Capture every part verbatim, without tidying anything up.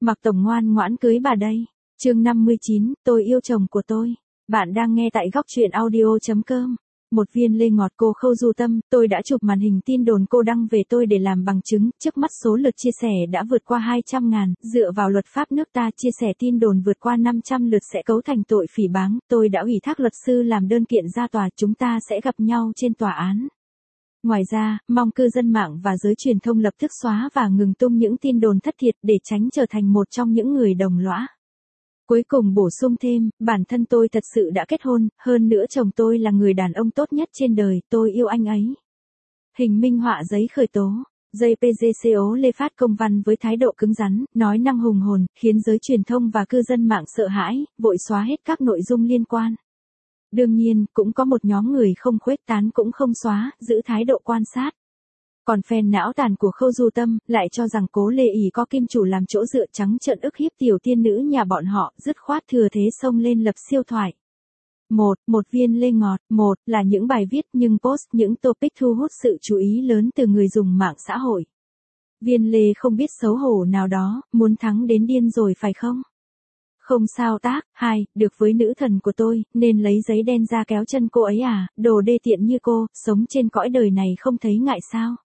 Mạc Tổng ngoan ngoãn cưới bà đây. Chương năm mươi chín, tôi yêu chồng của tôi. Bạn đang nghe tại góc truyện audio chấm com. Một viên lê ngọt cô Khâu Du Tâm, tôi đã chụp màn hình tin đồn cô đăng về tôi để làm bằng chứng, trước mắt số lượt chia sẻ đã vượt qua hai trăm ngàn, dựa vào luật pháp nước ta chia sẻ tin đồn vượt qua năm trăm lượt sẽ cấu thành tội phỉ báng, tôi đã ủy thác luật sư làm đơn kiện ra tòa, chúng ta sẽ gặp nhau trên tòa án. Ngoài ra, mong cư dân mạng và giới truyền thông lập tức xóa và ngừng tung những tin đồn thất thiệt để tránh trở thành một trong những người đồng lõa. Cuối cùng bổ sung thêm, bản thân tôi thật sự đã kết hôn, hơn nữa chồng tôi là người đàn ông tốt nhất trên đời, tôi yêu anh ấy. Hình minh họa giấy khởi tố. giê pê giê xê o Lê phát công văn với thái độ cứng rắn, nói năng hùng hồn, khiến giới truyền thông và cư dân mạng sợ hãi, vội xóa hết các nội dung liên quan. Đương nhiên, cũng có một nhóm người không khuếch tán cũng không xóa, giữ thái độ quan sát. Còn fan não tàn của Khâu Du Tâm lại cho rằng Cố Lê ỷ có kim chủ làm chỗ dựa, trắng trợn ức hiếp tiểu tiên nữ nhà bọn họ, dứt khoát thừa thế xông lên lập siêu thoại. Một, một viên lê ngọt. Một là những bài viết nhưng post những topic thu hút sự chú ý lớn từ người dùng mạng xã hội. Viên lê không biết xấu hổ nào đó, muốn thắng đến điên rồi phải không? Không sao tác. Hai, được với nữ thần của tôi, nên lấy giấy đen ra kéo chân cô ấy à, đồ đê tiện như cô, sống trên cõi đời này không thấy ngại sao?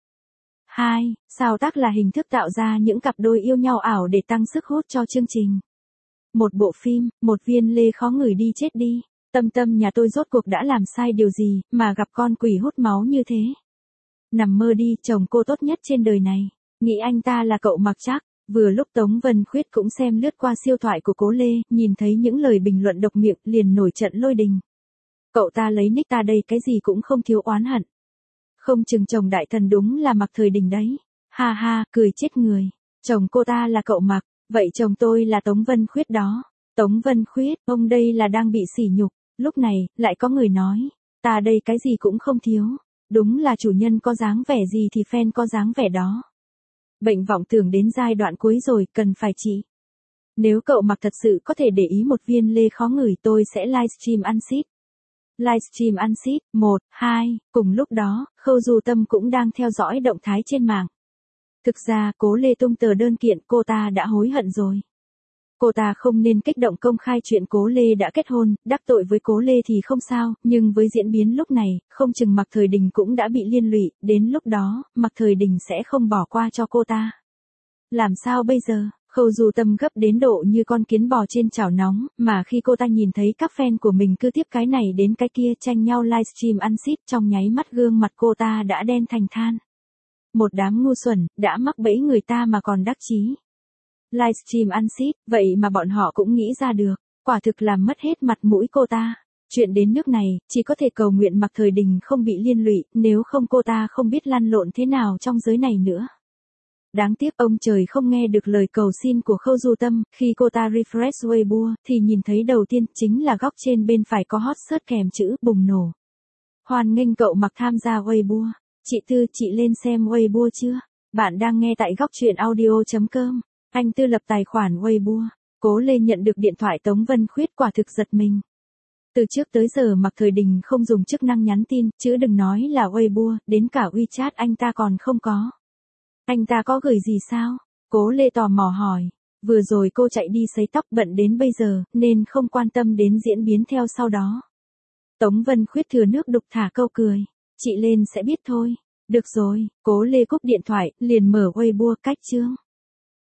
Hai, sao tác là hình thức tạo ra những cặp đôi yêu nhau ảo để tăng sức hút cho chương trình. Một bộ phim, một viên lê khó ngửi đi chết đi. Tâm Tâm nhà tôi rốt cuộc đã làm sai điều gì, mà gặp con quỷ hút máu như thế. Nằm mơ đi, chồng cô tốt nhất trên đời này. Nghĩ anh ta là cậu Mặc chắc. Vừa lúc Tống Vân Khuyết cũng xem lướt qua siêu thoại của Cố Lê, nhìn thấy những lời bình luận độc miệng, liền nổi trận lôi đình. Cậu ta lấy nick ta đây cái gì cũng không thiếu oán hận. Không chừng chồng đại thần đúng là Mặc Thời Đình đấy. Ha ha, cười chết người. Chồng cô ta là cậu Mặc, vậy chồng tôi là Tống Vân Khuyết đó. Tống Vân Khuyết, ông đây là đang bị sỉ nhục. Lúc này, lại có người nói, ta đây cái gì cũng không thiếu. Đúng là chủ nhân có dáng vẻ gì thì fan có dáng vẻ đó. Bệnh vọng tưởng đến giai đoạn cuối rồi, cần phải trị. Nếu cậu Mặc thật sự có thể để ý một viên lê khó ngửi, tôi sẽ livestream ăn xít. Livestream ăn xít. Một, hai, cùng lúc đó, Khâu Du Tâm cũng đang theo dõi động thái trên mạng. Thực ra, Cố Lê tung tờ đơn kiện, cô ta đã hối hận rồi. Cô ta không nên kích động công khai chuyện Cố Lê đã kết hôn, đắc tội với Cố Lê thì không sao, nhưng với diễn biến lúc này, không chừng Mặc Thời Đình cũng đã bị liên lụy, đến lúc đó, Mặc Thời Đình sẽ không bỏ qua cho cô ta. Làm sao bây giờ? Khâu Du Tâm gấp đến độ như con kiến bò trên chảo nóng, mà khi cô ta nhìn thấy các fan của mình cứ tiếp cái này đến cái kia tranh nhau livestream ăn xít, trong nháy mắt gương mặt cô ta đã đen thành than. Một đám ngu xuẩn, đã mắc bẫy người ta mà còn đắc chí. Livestream ăn xít, vậy mà bọn họ cũng nghĩ ra được, quả thực làm mất hết mặt mũi cô ta. Chuyện đến nước này, chỉ có thể cầu nguyện Mặc Thời Đình không bị liên lụy, nếu không cô ta không biết lăn lộn thế nào trong giới này nữa. Đáng tiếc ông trời không nghe được lời cầu xin của Khâu Du Tâm, khi cô ta refresh Weibo, thì nhìn thấy đầu tiên chính là góc trên bên phải có hot search kèm chữ bùng nổ. Hoan nghênh cậu Mặc tham gia Weibo. Chị Tư, chị lên xem Weibo chưa? Bạn đang nghe tại góc truyện audio chấm com. Anh Tư lập tài khoản Weibo. Cố Lê nhận được điện thoại Tống Vân Khuyết, quả thực giật mình. Từ trước tới giờ Mặc Thời Đình không dùng chức năng nhắn tin, chứ đừng nói là Weibo, đến cả WeChat anh ta còn không có. Anh ta có gửi gì sao? Cố Lê tò mò hỏi. Vừa rồi cô chạy đi sấy tóc bận đến bây giờ, nên không quan tâm đến diễn biến theo sau đó. Tống Vân Khuyết thừa nước đục thả câu cười. Chị lên sẽ biết thôi. Được rồi, Cố Lê cúp điện thoại, liền mở Weibo cách chương.